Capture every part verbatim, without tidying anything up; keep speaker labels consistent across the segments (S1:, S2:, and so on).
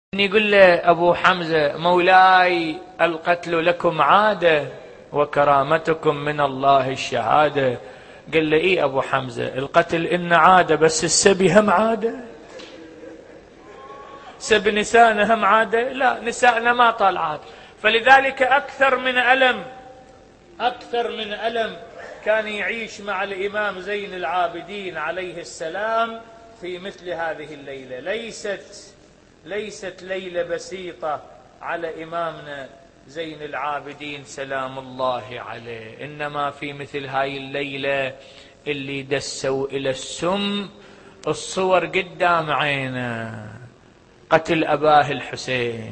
S1: يقول له أبو حمزة: مولاي القتل لكم عادة وكرامتكم من الله الشهادة. قال له: إيه أبو حمزة، القتل إن عادة، بس السبي هم عادة؟ سب نسائنا هم عادة؟ لا، نسائنا ما طال عادة. فلذلك أكثر من ألم أكثر من ألم كان يعيش مع الإمام زين العابدين عليه السلام في مثل هذه الليلة. ليست ليست ليلة بسيطة على إمامنا زين العابدين سلام الله عليه، إنما في مثل هاي الليلة اللي دسوا إلى السم الصور قدام عينه: قتل أباه الحسين،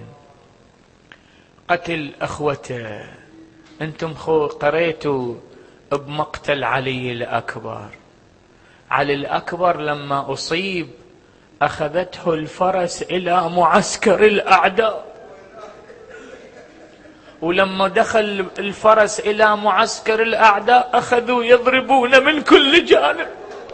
S1: قتل أخوته. أنتم خو قريتوا بمقتل علي الأكبر. علي الأكبر لما أصيب أخذته الفرس إلى معسكر الأعداء، ولما دخل الفرس إلى معسكر الأعداء أخذوا يضربون من كل جانب.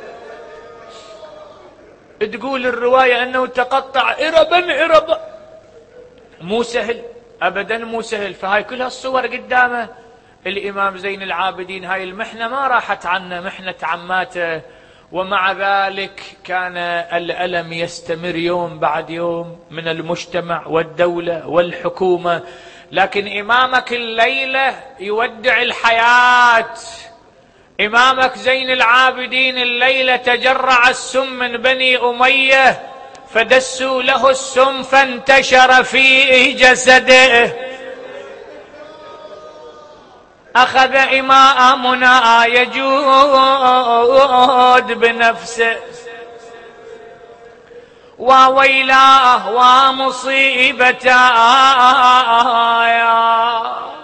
S1: تقول الرواية أنه تقطع إربا إربا. مو سهل أبدا، مو سهل. فهاي كلها الصور قدامه الإمام زين العابدين. هاي المحنة ما راحت عنه، محنة عماته، ومع ذلك كان الألم يستمر يوم بعد يوم من المجتمع والدولة والحكومة. لكن إمامك الليلة يودع الحياة. إمامك زين العابدين الليلة تجرع السم من بني أمية، فدسوا له السم فانتشر في جسده. أخذ إمامنا يجود بنفسه، وويلاه ومصيبتاه.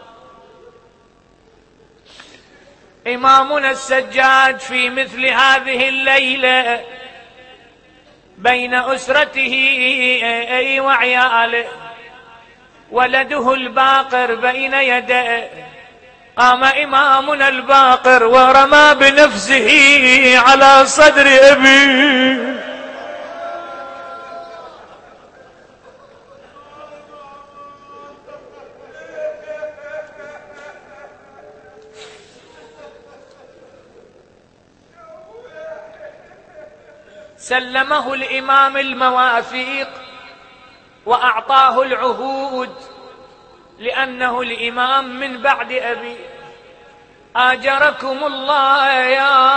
S1: إمامنا السجاد في مثل هذه الليلة بين أسرته وعياله، ولده الباقر بين يديه. قام إمامنا الباقر ورمى بنفسه على صدر أبيه. سلمه الإمام المواثيق وأعطاه العهود، لأنه الإمام من بعد أبي. آجركم الله يا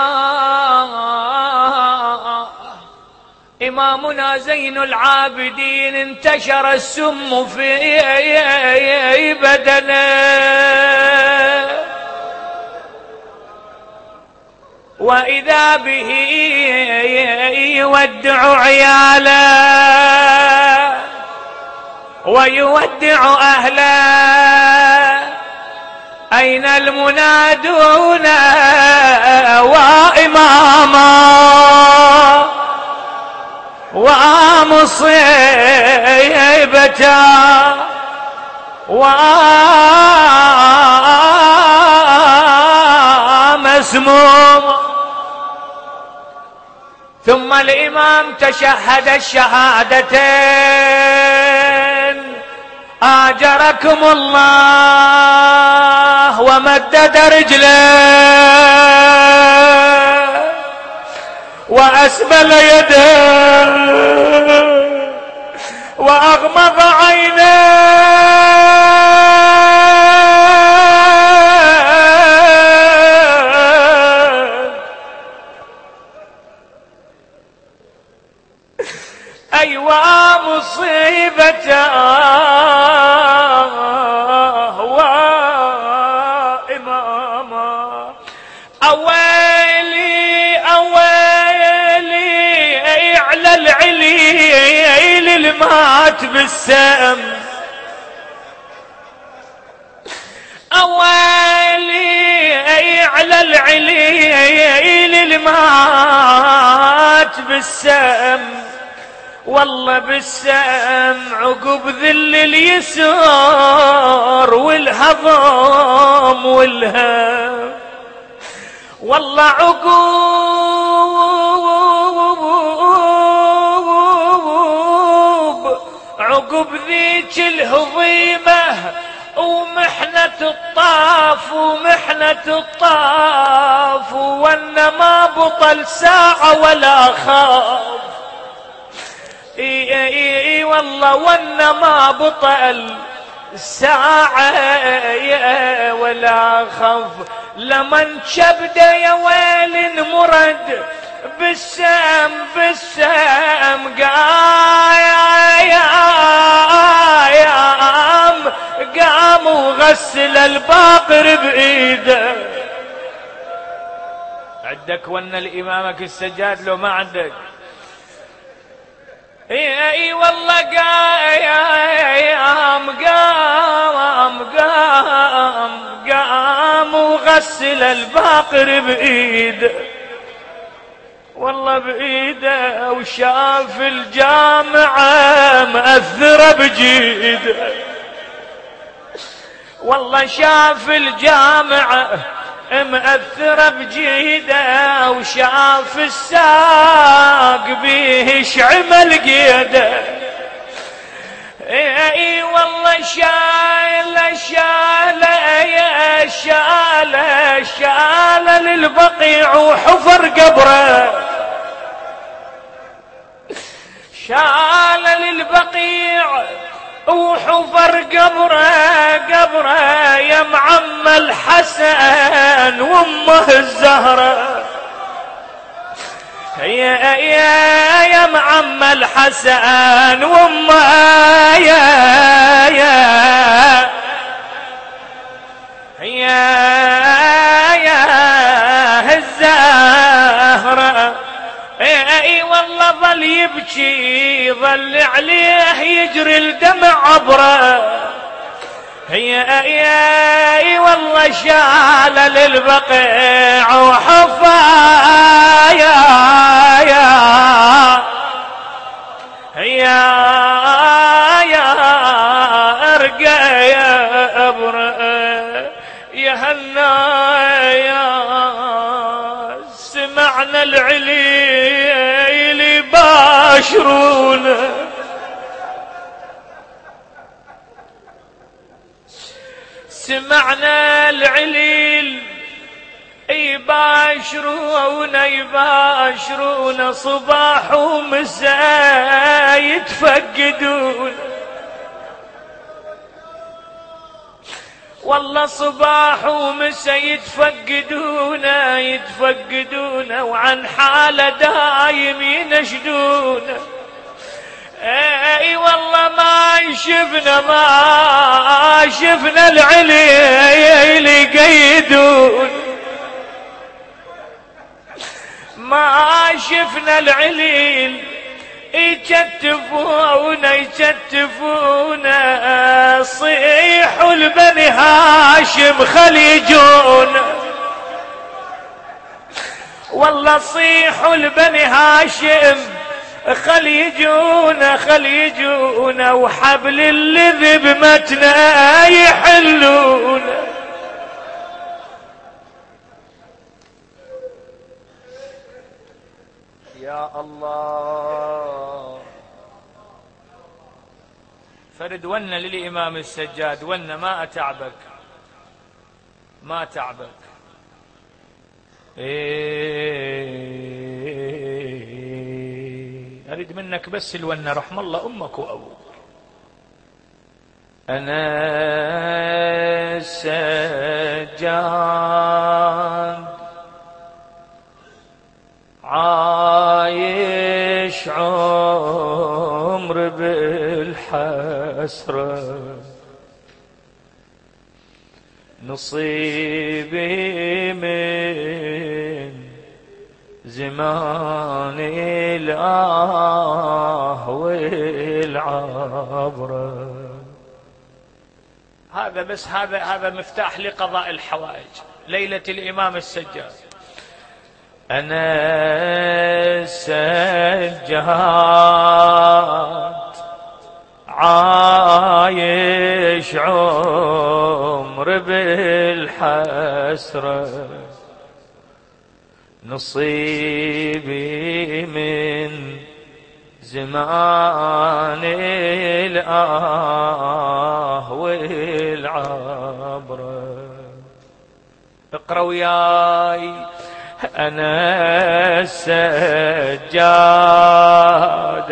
S1: إمامنا زين العابدين، انتشر السم في بدنه، وإذا به يودع عياله ويودع أهله. أين المنادون وإماما ومصيبتا ومسموم؟ ثم الإمام تشهد الشهادتين: آجركم الله، ومدد رجله وأسبل يده وأغمض عينيه. أيوة مصيبته وإماما. أويلي أويلي على العليل المات بالسم. أويلي على العليل المات بالسم. والله بالسم عقب ذل اليسار والهضم والهم. والله عقب عقب ذيك الهضيمة ومحنة الطاف ومحنة الطاف وأن ما بطل ساعة ولا خاف. اي اي اي والله وأن ما بطل ساعة ولا خاف. لمن شبده يا ويل مرد بالسام بالسام قام قام وغسل الباقر بإيده. عندك ون الإمامك السجاد لو ما عندك؟ اي اي والله قام قام قام قام وغسل الباقر بإيده والله بإيده وشاف الجامعة مأثرة بجيده. والله شاف الجامعة مأثرة بجيده وشاف الساق بيه شعمل قيده. اي والله شاله شاله يا شاله شاله للبقيع وحفر قبره. شاله للبقيع وحفر قبره قبره يا معم الحسن وامه الزهره. يا يا يا معم الحسن وامه يا يا يا يا الزهره. اي والله ظل يبكي ظل عليه يجري الدمع عبره. يا يا والله شال للبقيع وحفا يا يا يا يا ارقى يا ابره يا هنايا. سمعنا العليل باشرونا سمعنا العليل يباشرون يباشرون صباح ومساء يتفقدون. والله صباح ومساء يتفقدون يتفقدون وعن حاله دايم ينشدون. اي والله ما شفنا ما شفنا العليل يقيدون ما شفنا العليل يكتفون يكتفون. صيحوا لبني هاشم خليجون والله صيحوا لبني هاشم خل يجونا خل يجونا وحبل اللذب متنا يحلونا. يا الله فرد ون للإمام السجاد ون ما أتعبك ما تعبك. إيه أريد منك بس الونة رحم الله أمك وأبوك. أنا سجاد عايش عمر بالحسرة نصيبي من زمان الآه والعبرة. هذا بس هذا هذا مفتاح لقضاء الحوائج ليلة الإمام السجاد. أنا سجاد عايش عمر بالحسرة نصيبي من زمان الآه والعبرة. اقرأ وياي. أنا السجاد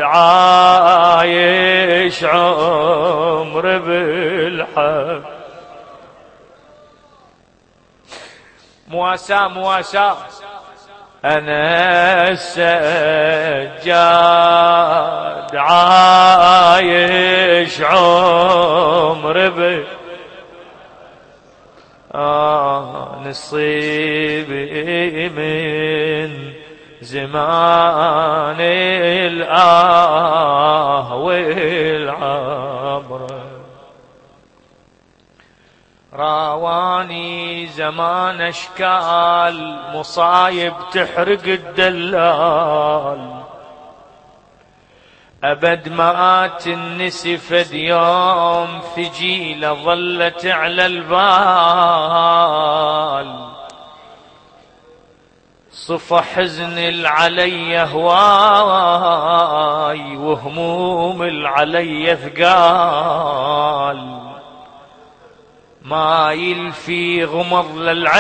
S1: عايش عمر بالحب. مواساة مواساة. أنا السجاد عايش عمر بالحب. آه نصيبي من زمان الآه والعبرة. راواني زمان أشكال مصايب تحرق الدلال. أبد ما تنسي فد يوم ثجيلة ظلت على البال. صفى حزن العلي هواي وهموم العلي ثقال. ما يلفي غمض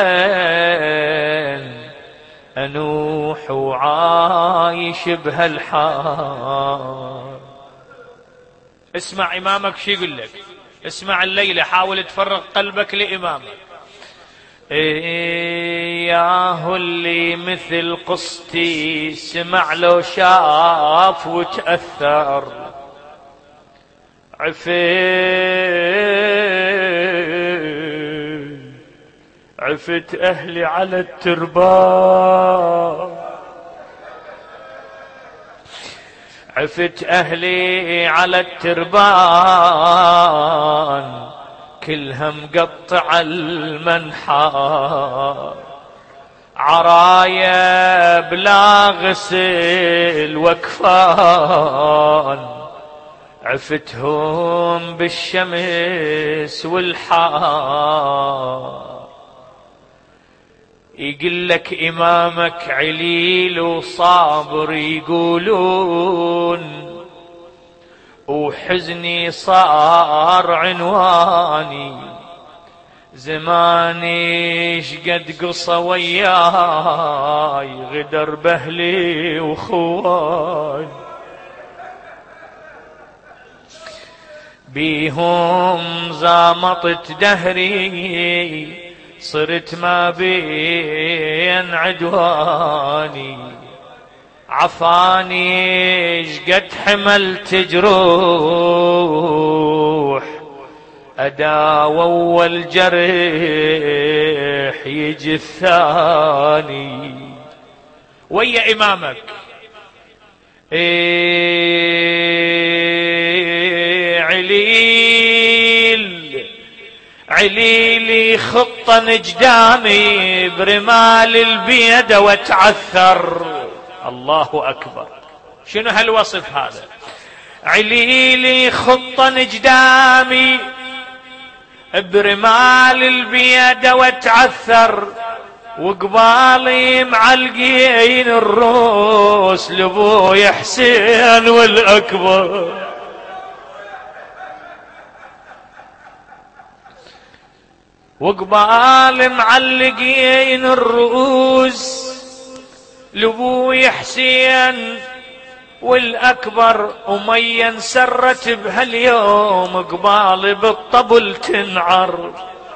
S1: للعين أنوح وعايش بهالحال. اسمع إمامك شو يقول لك. اسمع الليلة، حاول تفرغ قلبك لإمامك. إياه اللي مثل قصتي سمع لو شاف وتأثر. عفيت عفت أهلي على التربان. عفت أهلي على التربان كلها مقطع المنحى. عرايا بلا غسل وكفان. عفتهم بالشمس والحار. يقول لك إمامك عليل وصابر يقولون. وحزني صار عنواني. زماني شقد قصة وياي غدر بهلي وخوان. بيهم زامطت دهري صرت ما بين عدواني. عفاني شقد حملت جروح أداوى أول جرح يجي الثاني. ويا إمامك إيه عليل عليلي خطة نجدامي برمال البيد وتعثر. الله أكبر. شنو هالوصف هذا؟ عليلي خطة نجدامي برمال البيد وتعثر. وقبالي معلقين الروس لبوي حسين والأكبر. وقبال معلقين الرؤوس لبوي حسين والأكبر. أمية انسرت بهاليوم قبال بالطبل تنعر.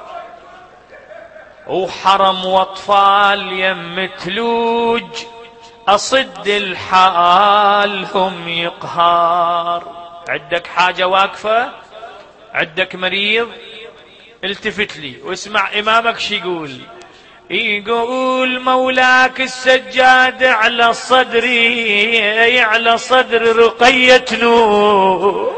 S1: وحرم واطفال يم تلوج أصد الحال هم يقهار. عندك حاجة واقفة، عندك مريض، التفت لي واسمع إمامك شي يقول. يقول مولاك السجاد على صدري على صدر رقية نور.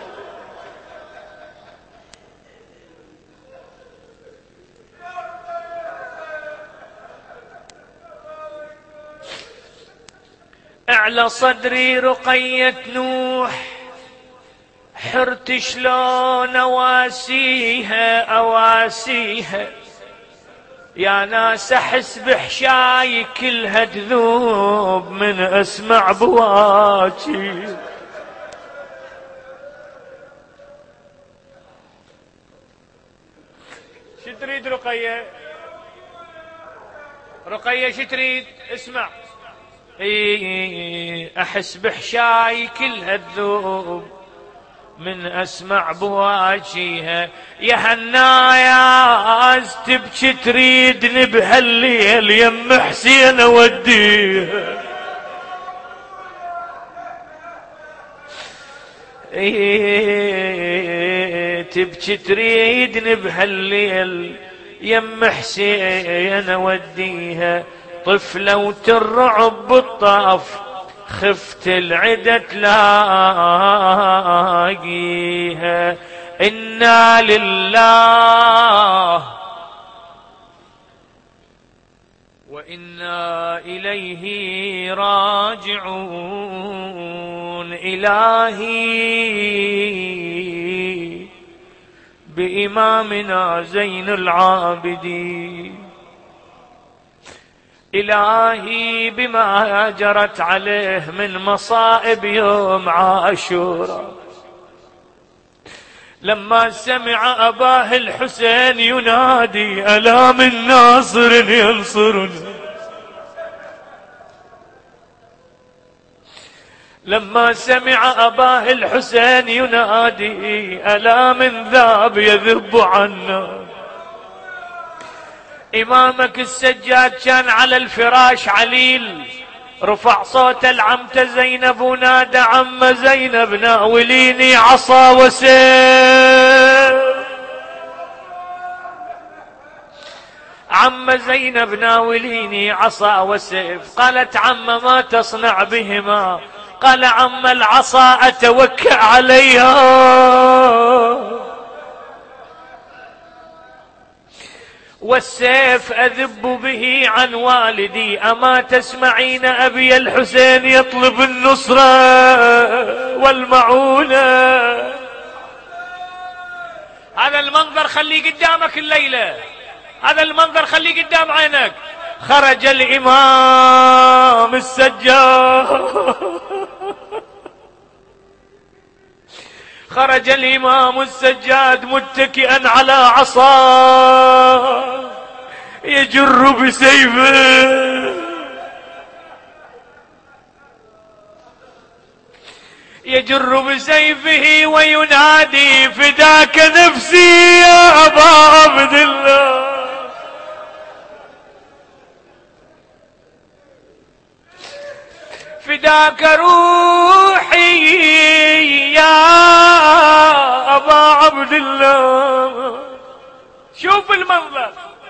S1: على صدري رقية نوح. حرت شلون اواسيها اواسيها. يا ناس احس بحشاي كلها تذوب من اسمع بواكي. شو تريد رقية؟ رقية شو تريد؟ اسمع. إيه أحس بحشاي كل هالذوب من أسمع بواجيها، يا هناياز تبكي تريدني بهالليل يم حسين أوديها. إيه تبكي تريدني بهالليل يم حسين أوديها، طفلة وترعب بالطاف خفت العدة تلاقيها. إنا لله وإنا إليه راجعون. إلهي بإمامنا زين العابدين، إلهي بما جرت عليه من مصائب يوم عاشوراء، لما سمع أباه الحسين ينادي ألا من ناصر ينصرنا، لما سمع أباه الحسين ينادي ألا من ذاب يذب عنا. إمامك السجاد كان على الفراش عليل، رفع صوت العمة زينب ونادى عم زينب ناوليني عصا وسيف، عم زينب ناوليني عصا وسيف. قالت عم ما تصنع بهما؟ قال عم العصا أتوكأ عليها والسيف أذب به عن والدي. أما تسمعين أبي الحسين يطلب النصرة والمعونة؟ هذا المنظر خليه قدامك الليلة، هذا المنظر خليه قدام عينك. خرج الإمام السجاد، خرج الإمام السجاد متكئا على عصاه يجر بسيفه، يجر بسيفه وينادي فداك نفسي يا أبا عبد الله، فداك روحي يا أبا عبد الله. شوف المنظر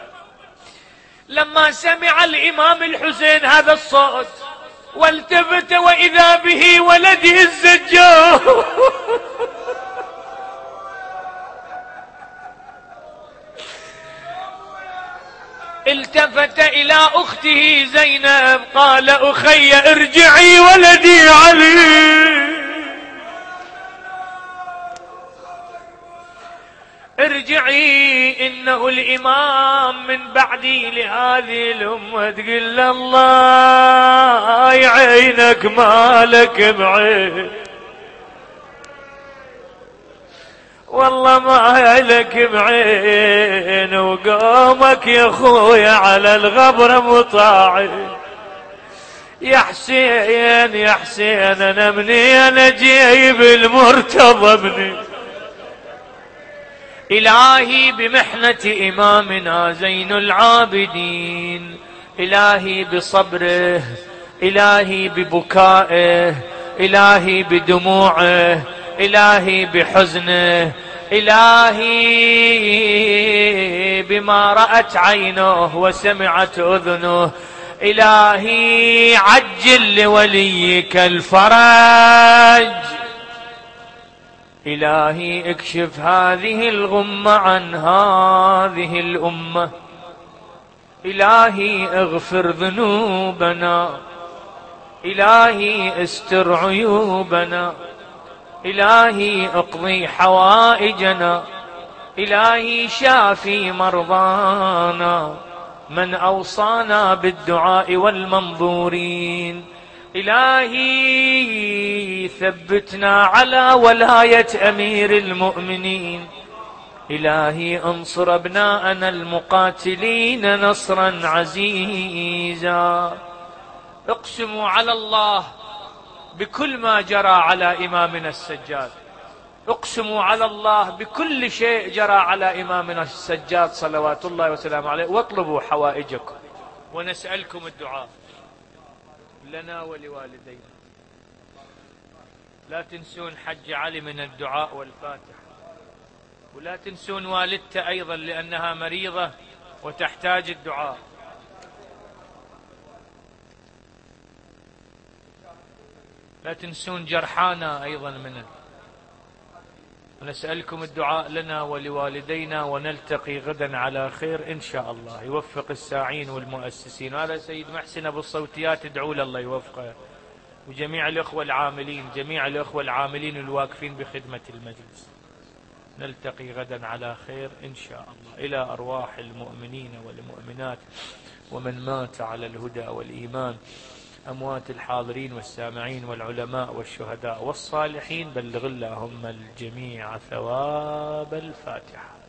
S1: لما سمع الإمام الحسين هذا الصوت والتفت وإذا به ولده السجاد. التفت إلى أخته زينب قال أخي ارجعي ولدي علي، ارجعي إنه الإمام من بعدي لهذه الأمة. تقول الله يعينك مالك بعين، والله ما لك بعين، وقومك يا خويا على الغبر مطاعي. يا حسين يا حسين انا مني انا جايب المرتضى ابني. إلهي بمحنة إمامنا زين العابدين، إلهي بصبره، إلهي ببكائه، إلهي بدموعه، إلهي بحزنه، إلهي بما رأت عينه وسمعت أذنه. إلهي عجل لوليك الفرج، إلهي اكشف هذه الغمة عن هذه الأمة. إلهي اغفر ذنوبنا، إلهي استر عيوبنا، إلهي اقضي حوائجنا، إلهي شافي مرضانا، من أوصانا بالدعاء والمنظورين. إلهي ثبتنا على ولاية أمير المؤمنين، إلهي انصر أبناءنا المقاتلين نصرا عزيزا. اقسموا على الله بكل ما جرى على إمامنا السجاد، اقسموا على الله بكل شيء جرى على إمامنا السجاد صلوات الله وسلامه عليه، واطلبوا حوائجكم، ونسألكم الدعاء لنا ولوالدينا. لا تنسون حج علي من الدعاء والفاتحة، ولا تنسون والدته أيضا لأنها مريضة وتحتاج الدعاء. لا تنسون جرحانا أيضا منه. ونسألكم الدعاء لنا ولوالدينا، ونلتقي غدا على خير إن شاء الله. يوفق الساعين والمؤسسين. وهذا سيد محسن أبو الصوتيات، ادعوا له الله يوفقه، وجميع الأخوة العاملين، جميع الأخوة العاملين الواقفين بخدمة المجلس. نلتقي غدا على خير إن شاء الله. إلى أرواح المؤمنين والمؤمنات ومن مات على الهدى والإيمان، أموات الحاضرين والسامعين والعلماء والشهداء والصالحين، بلغ اللهم الجميع ثواب الفاتحة.